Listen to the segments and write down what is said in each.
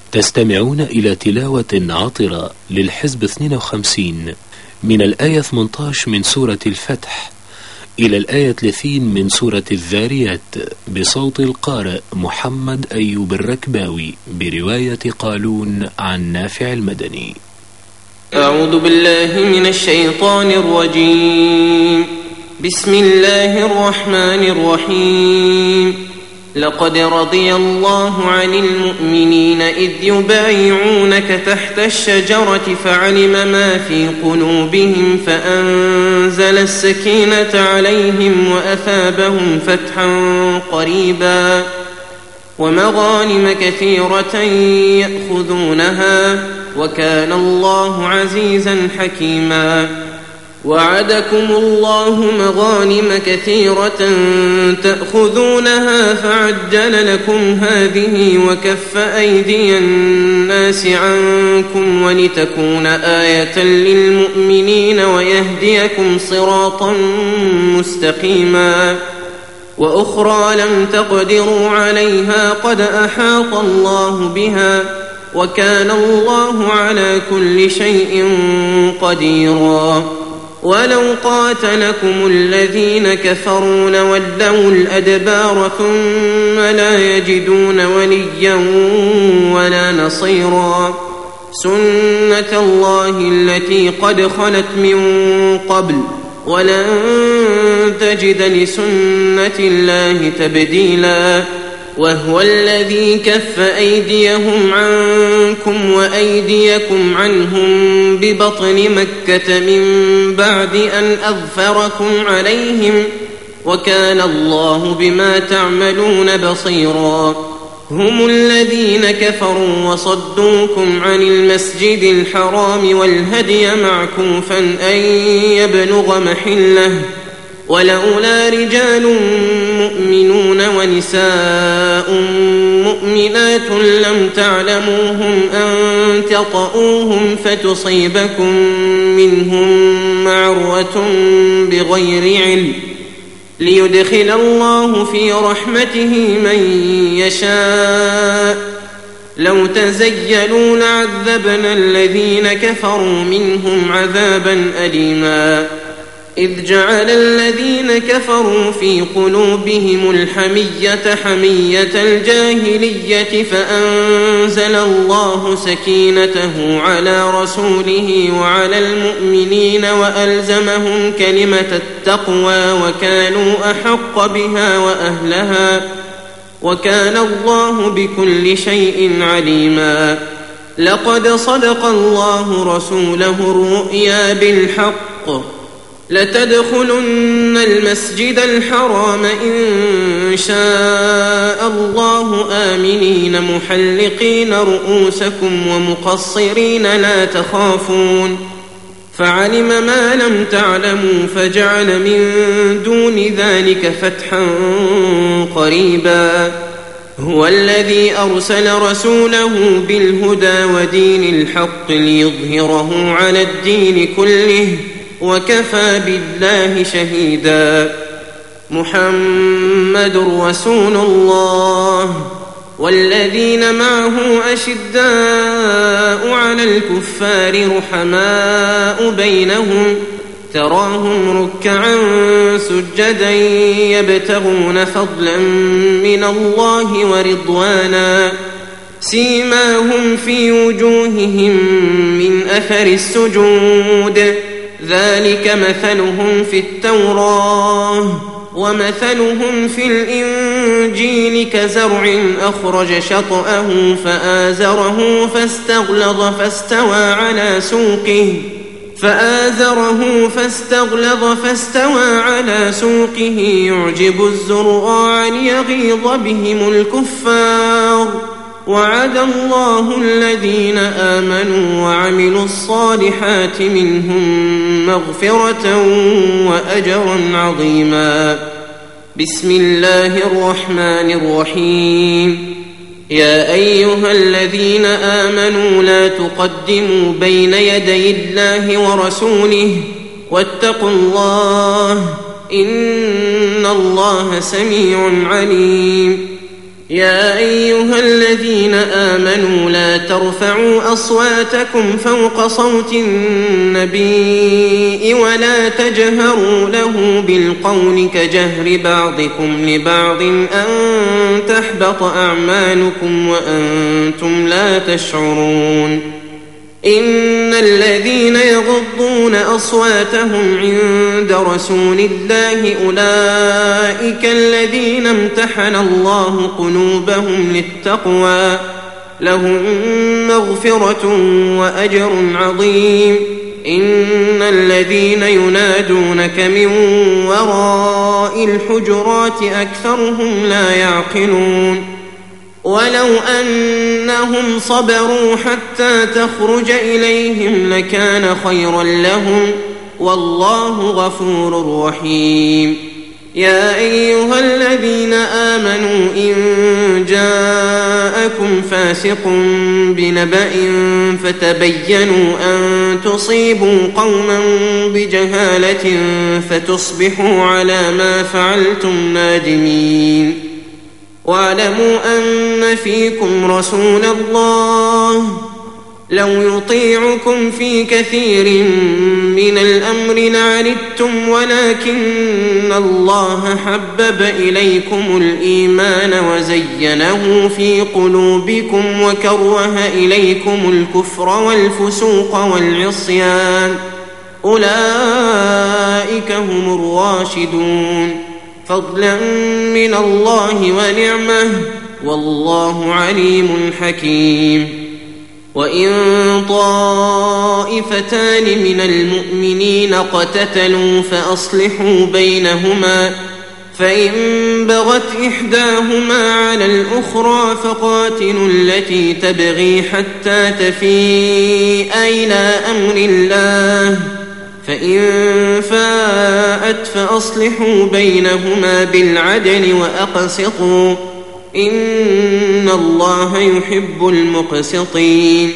تستمعون إلى تلاوة عطرة للحزب 52 من الآية 18 من سورة الفتح إلى الآية 30 من سورة الذاريات بصوت القارئ محمد أيوب الركباوي برواية قالون عن نافع المدني. أعوذ بالله من الشيطان الرجيم. بسم الله الرحمن الرحيم. لقد رضي الله عن المؤمنين إذ يبايعونك تحت الشجرة فعلم ما في قلوبهم فأنزل السكينة عليهم وأثابهم فتحا قريبا ومغانم كثيرة يأخذونها وكان الله عزيزا حكيما. وعدكم الله مغانم كثيرة تأخذونها فعجل لكم هذه وكف أيدي الناس عنكم ولتكون آية للمؤمنين ويهديكم صراطا مستقيما. وأخرى لم تقدروا عليها قد أحاط الله بها وكان الله على كل شيء قديرا. ولو قاتلكم الذين كفروا لولوا الأدبار ثم لا يجدون وليا ولا نصيرا. سنة الله التي قد خلت من قبل ولن تجد لسنة الله تبديلا. وهو الذي كف أيديهم عنكم وأيديكم عنهم ببطن مكة من بعد أن أظفركم عليهم وكان الله بما تعملون بصيرا. هم الذين كفروا وصدوكم عن المسجد الحرام والهدي معكوفا أن يبلغ محله ولولا رجال مؤمنون ونساء مؤمنات لم تعلموهم أن تطؤوهم فتصيبكم منهم معرة بغير علم ليدخل الله في رحمته من يشاء. لو تزيلوا لعذبنا الذين كفروا منهم عذابا أليما. إذ جعل الذين كفروا في قلوبهم الحمية حمية الجاهلية فأنزل الله سكينته على رسوله وعلى المؤمنين وألزمهم كلمة التقوى وكانوا أحق بها وأهلها وكان الله بكل شيء عليما. لقد صدق الله رسوله الرؤيا بالحق لتدخلن المسجد الحرام إن شاء الله آمنين محلقين رؤوسكم ومقصرين لا تخافون فعلم ما لم تعلموا فجعل من دون ذلك فتحا قريبا. هو الذي أرسل رسوله بالهدى ودين الحق ليظهره على الدين كله وكفى بالله شهيدا. محمد رسول الله والذين معه أشداء على الكفار رحماء بينهم تراهم ركعا سجدا يبتغون فضلا من الله ورضوانا سيماهم في وجوههم من أثر السجود ذلك مثلهم في التوراة ومثلهم في الإنجيل كزرع أخرج شطأه فآزره فاستغلظ فاستوى على سوقه يعجب الزرعاء ليغيظ بهم الكفار. وعد الله الذين آمنوا وعملوا الصالحات منهم مغفرة وأجرا عظيما. بسم الله الرحمن الرحيم. يا أيها الذين آمنوا لا تقدموا بين يدي الله ورسوله واتقوا الله إن الله سميع عليم. يا أيها الذين آمنوا لا ترفعوا أصواتكم فوق صوت النبي ولا تجهروا له بالقول كجهر بعضكم لبعض أن تحبط أعمالكم وأنتم لا تشعرون إن الذين يغضون أصواتهم عند رسول الله أولئك الذين امتحن الله قلوبهم للتقوى لهم مغفرة وأجر عظيم إن الذين ينادونك من وراء الحجرات أكثرهم لا يعقلون ولو أنهم صبروا حتى تخرج إليهم لكان خيرا لهم والله غفور رحيم يا أيها الذين آمنوا إن جاءكم فاسق بنبأ فتبينوا أن تصيبوا قوما بجهالة فتصبحوا على ما فعلتم نادمين واعلموا أن فيكم رسول الله لو يطيعكم في كثير من الأمر لعنتم ولكن الله حبب إليكم الإيمان وزينه في قلوبكم وكره إليكم الكفر والفسوق والعصيان أولئك هم الراشدون فضلا من الله ونعمه والله عليم حكيم وإن طائفتان من المؤمنين اقتتلوا فأصلحوا بينهما فإن بغت إحداهما على الأخرى فقاتلوا التي تبغي حتى تفيء إلى أمر الله فإن فاءت فأصلحوا بينهما بالعدل وأقسطوا إن الله يحب المقسطين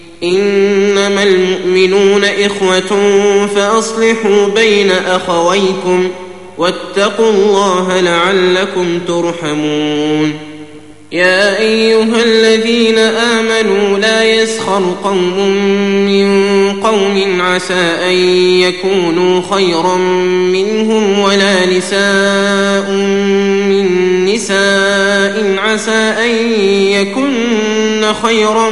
إنما المؤمنون إخوة فأصلحوا بين أخويكم واتقوا الله لعلكم ترحمون يا أيها الذين آمنوا لا يسخر قوم من قوم عسى أن يكونوا خيرا منهم ولا نساء من نساء عسى أن يكن خيرا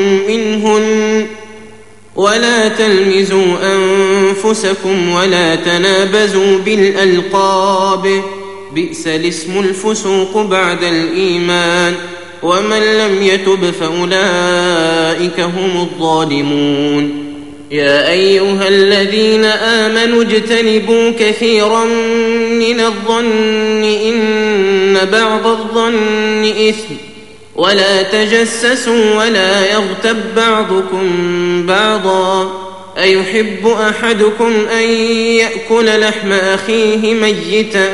منهن ولا تلمزوا أنفسكم ولا تنابزوا بالألقاب بئس الاسم الفسوق بعد الإيمان ومن لم يتب فأولئك هم الظالمون يا أيها الذين آمنوا اجتنبوا كثيرا من الظن إن بعض الظن إثم ولا تجسسوا ولا يغتب بعضكم بعضا أيحب أحدكم أن يأكل لحم أخيه ميتا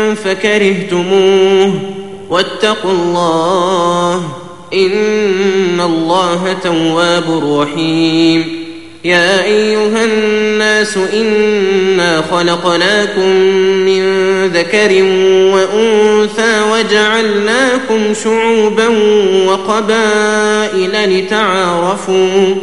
فكرهتموه واتقوا الله إن الله تواب رحيم يا أيها الناس إنا خلقناكم من ذكر وأنثى وجعلناكم شعوبا وقبائل لتعارفوا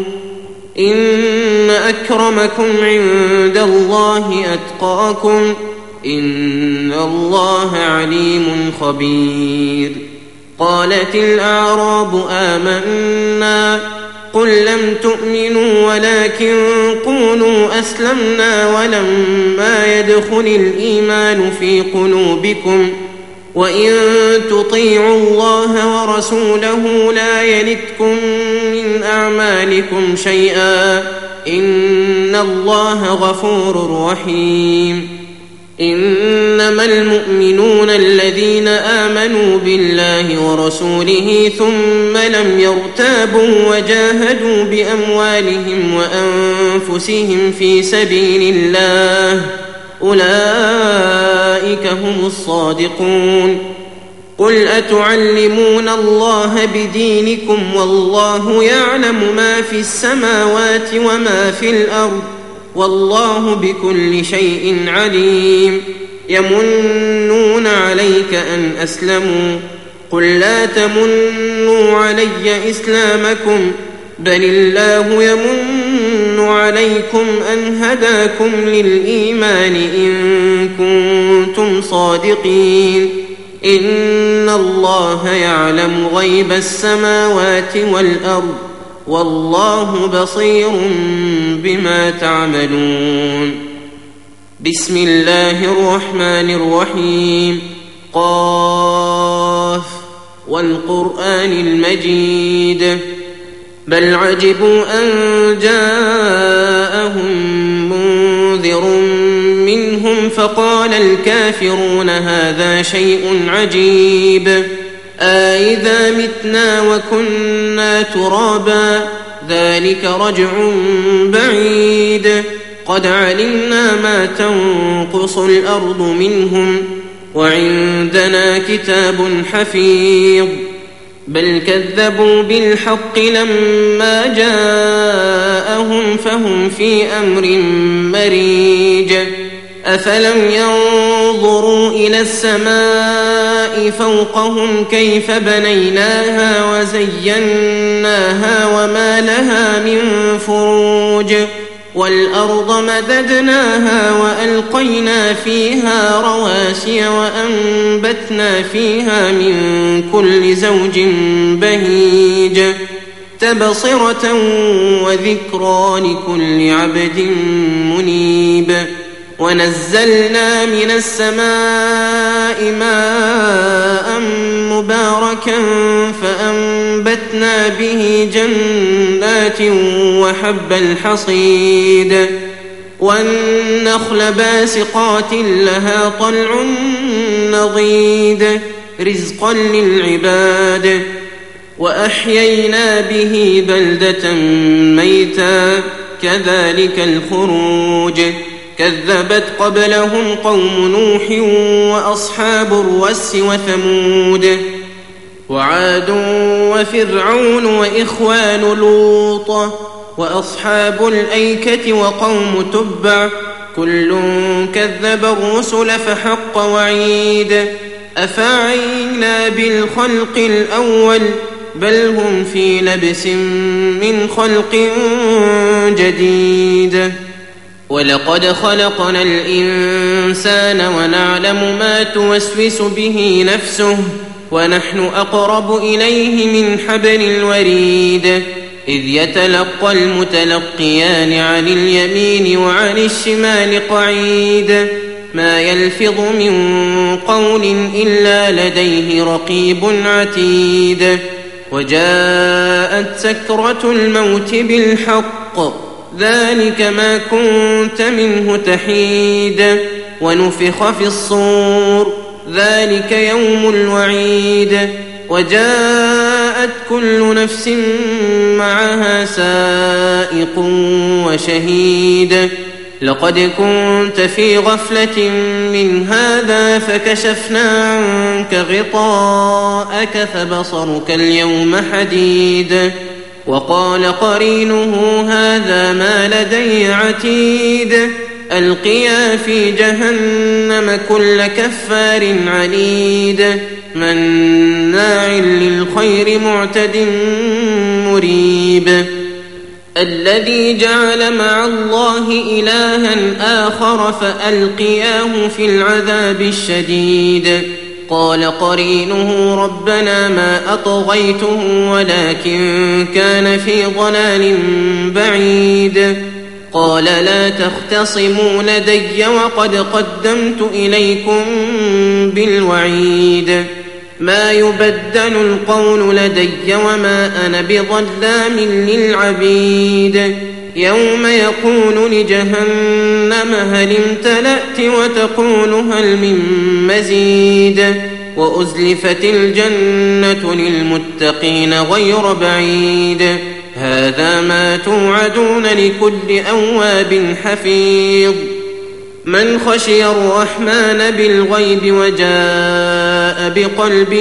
إن أكرمكم عند الله أتقاكم إن الله عليم خبير قالت الأعراب آمنا قل لم تؤمنوا ولكن قولوا أسلمنا ولما يدخل الإيمان في قلوبكم وإن تطيعوا الله ورسوله لا يلتكم من أعمالكم شيئا إن الله غفور رحيم إنما المؤمنون الذين آمنوا بالله ورسوله ثم لم يرتابوا وجاهدوا بأموالهم وأنفسهم في سبيل الله أولئك هم الصادقون قل أتعلمون الله بدينكم والله يعلم ما في السماوات وما في الأرض والله بكل شيء عليم يمنون عليك أن أسلموا قل لا تمنوا علي إسلامكم بل الله يمن عليكم أن هداكم للإيمان إن كنتم صادقين إن الله يعلم غيب السماوات والأرض والله بصير بما تعملون. بسم الله الرحمن الرحيم. قاف والقرآن المجيد بل عجبوا أن جاءهم منذر منهم فقال الكافرون هذا شيء عجيب أإذا متنا وكنا ترابا ذلك رجع بعيد قد علمنا ما تنقص الأرض منهم وعندنا كتاب حفيظ بل كذبوا بالحق لما جاءهم فهم في أمر مريج أفلم ينظروا إلى السماء فوقهم كيف بنيناها وزيناها وما لها من فروج والأرض مددناها وألقينا فيها رواسي وأنبتنا فيها من كل زوج بهيج تبصرة وذكرى لكل عبد منيب ونزلنا من السماء ماء مباركا فأنبتنا به جنات وحب الحصيد والنخل باسقات لها طلع نضيد رزقا للعباد وأحيينا به بلدة ميتا كذلك الخروج كذبت قبلهم قوم نوح وأصحاب الرس وثمود وعاد وفرعون وإخوان لوط وأصحاب الأيكة وقوم تبع كل كذب الرسل فحق وعيد أفعينا بالخلق الأول بل هم في لبس من خلق جديد ولقد خلقنا الإنسان ونعلم ما توسوس به نفسه ونحن أقرب إليه من حبل الوريد إذ يتلقى المتلقيان عن اليمين وعن الشمال قعيد ما يلفظ من قول إلا لديه رقيب عتيد وجاءت سكرة الموت بالحق ذلك ما كنت منه تحيد ونفخ في الصور ذلك يوم الوعيد وجاءت كل نفس معها سائق وشهيد لقد كنت في غفلة من هذا فكشفنا عنك غطاءك فبصرك اليوم حديد وقال قرينه هذا ما لدي عتيد ألقيا في جهنم كل كفار عنيد مناع للخير معتد مريب الذي جعل مع الله إلها آخر فألقياه في العذاب الشديد قال قرينه ربنا ما أطغيته ولكن كان في ضلال بعيد قال لا تختصموا لدي وقد قدمت إليكم بالوعيد ما يبدل القول لدي وما أنا بظلام للعبيد يوم يقول لجهنم هل امتلأت وتقول هل من مزيد وأزلفت الجنة للمتقين غير بعيد هذا ما توعدون لكل أواب حفيظ من خشي الرحمن بالغيب وجاء بقلب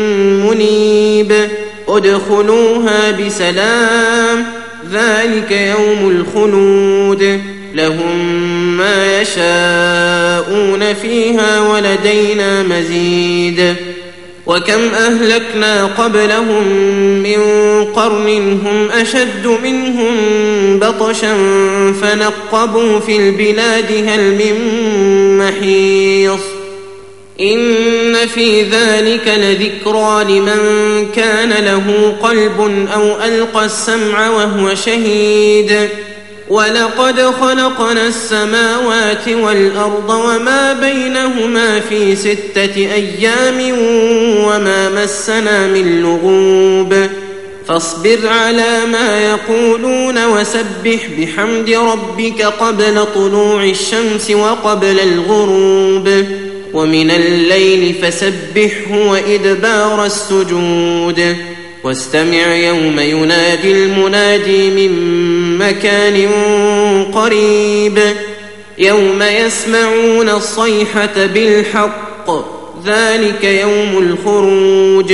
منيب ادخلوها بسلام ذلك يوم الخلود لهم ما يشاءون فيها ولدينا مزيد وكم أهلكنا قبلهم من قرن هم أشد منهم بطشا فنقبوا في البلاد هل من محيص إن في ذلك لذكرى لمن كان له قلب أو ألقى السمع وهو شهيد ولقد خلقنا السماوات والأرض وما بينهما في 6 أيام وما مسنا من لغوب فاصبر على ما يقولون وسبح بحمد ربك قبل طلوع الشمس وقبل الغروب ومن الليل فسبحه وإدبار السجود واستمع يوم ينادي المنادي من مكان قريب يوم يسمعون الصيحة بالحق ذلك يوم الخروج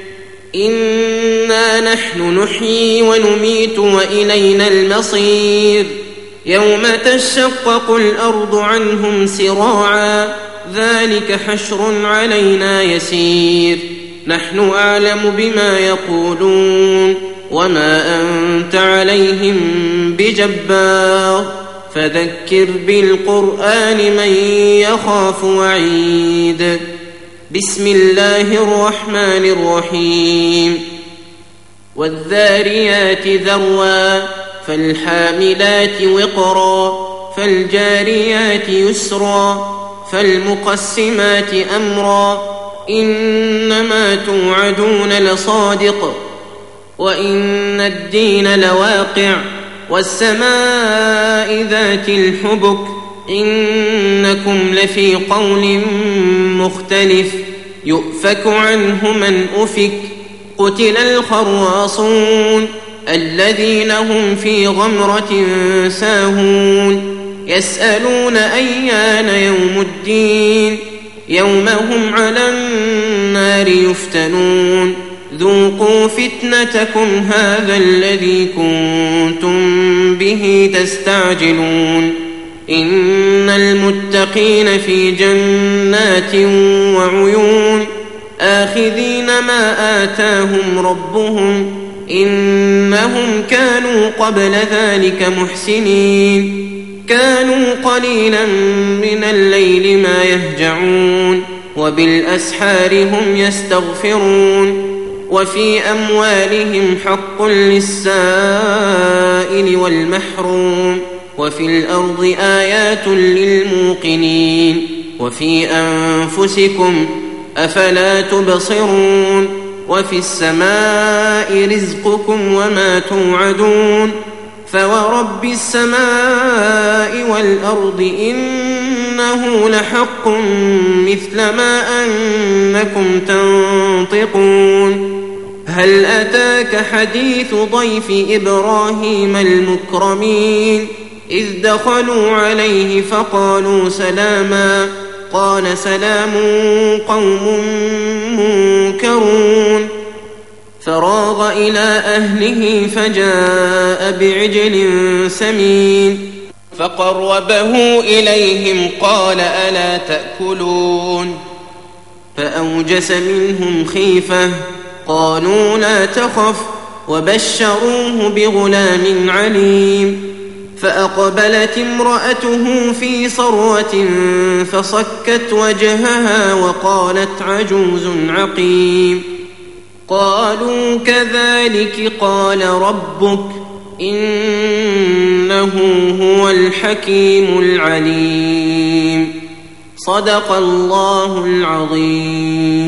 إنا نحن نحيي ونميت وإلينا المصير يوم تشقق الأرض عنهم سراعا ذلك حشر علينا يسير نحن أعلم بما يقولون وما أنت عليهم بجبار فذكر بالقرآن من يخاف وعيد بسم الله الرحمن الرحيم والذاريات ذروا فالحاملات وقرا فالجاريات يسرا فالمقسمات أمرا إنما توعدون لصادق وإن الدين لواقع والسماء ذات الحبك إنكم لفي قول مختلف يؤفك عنه من أفك قتل الخراصون الذين هم في غمرة ساهون يسألون أيان يوم الدين يوم هم على النار يفتنون ذوقوا فتنتكم هذا الذي كنتم به تستعجلون إن المتقين في جنات وعيون آخذين ما آتاهم ربهم إنهم كانوا قبل ذلك محسنين كانوا قليلا من الليل ما يهجعون وبالأسحار هم يستغفرون وفي أموالهم حق للسائل والمحروم وفي الأرض آيات للموقنين وفي أنفسكم أفلا تبصرون وفي السماء رزقكم وما توعدون فورب السماء والأرض إنه لحق مثل ما أنكم تنطقون هل أتاك حديث ضيف إبراهيم المكرمين إذ دخلوا عليه فقالوا سلاما قال سلام قوم منكرون فراغ إلى أهله فجاء بعجل سمين فقربه إليهم قال ألا تأكلون فأوجس منهم خيفة قالوا لا تخف وبشروه بغلام عليم فأقبلت امرأته في صرة فصكت وجهها وقالت عجوز عقيم قالوا كذلك قال ربك إنه هو الحكيم العليم صدق الله العظيم.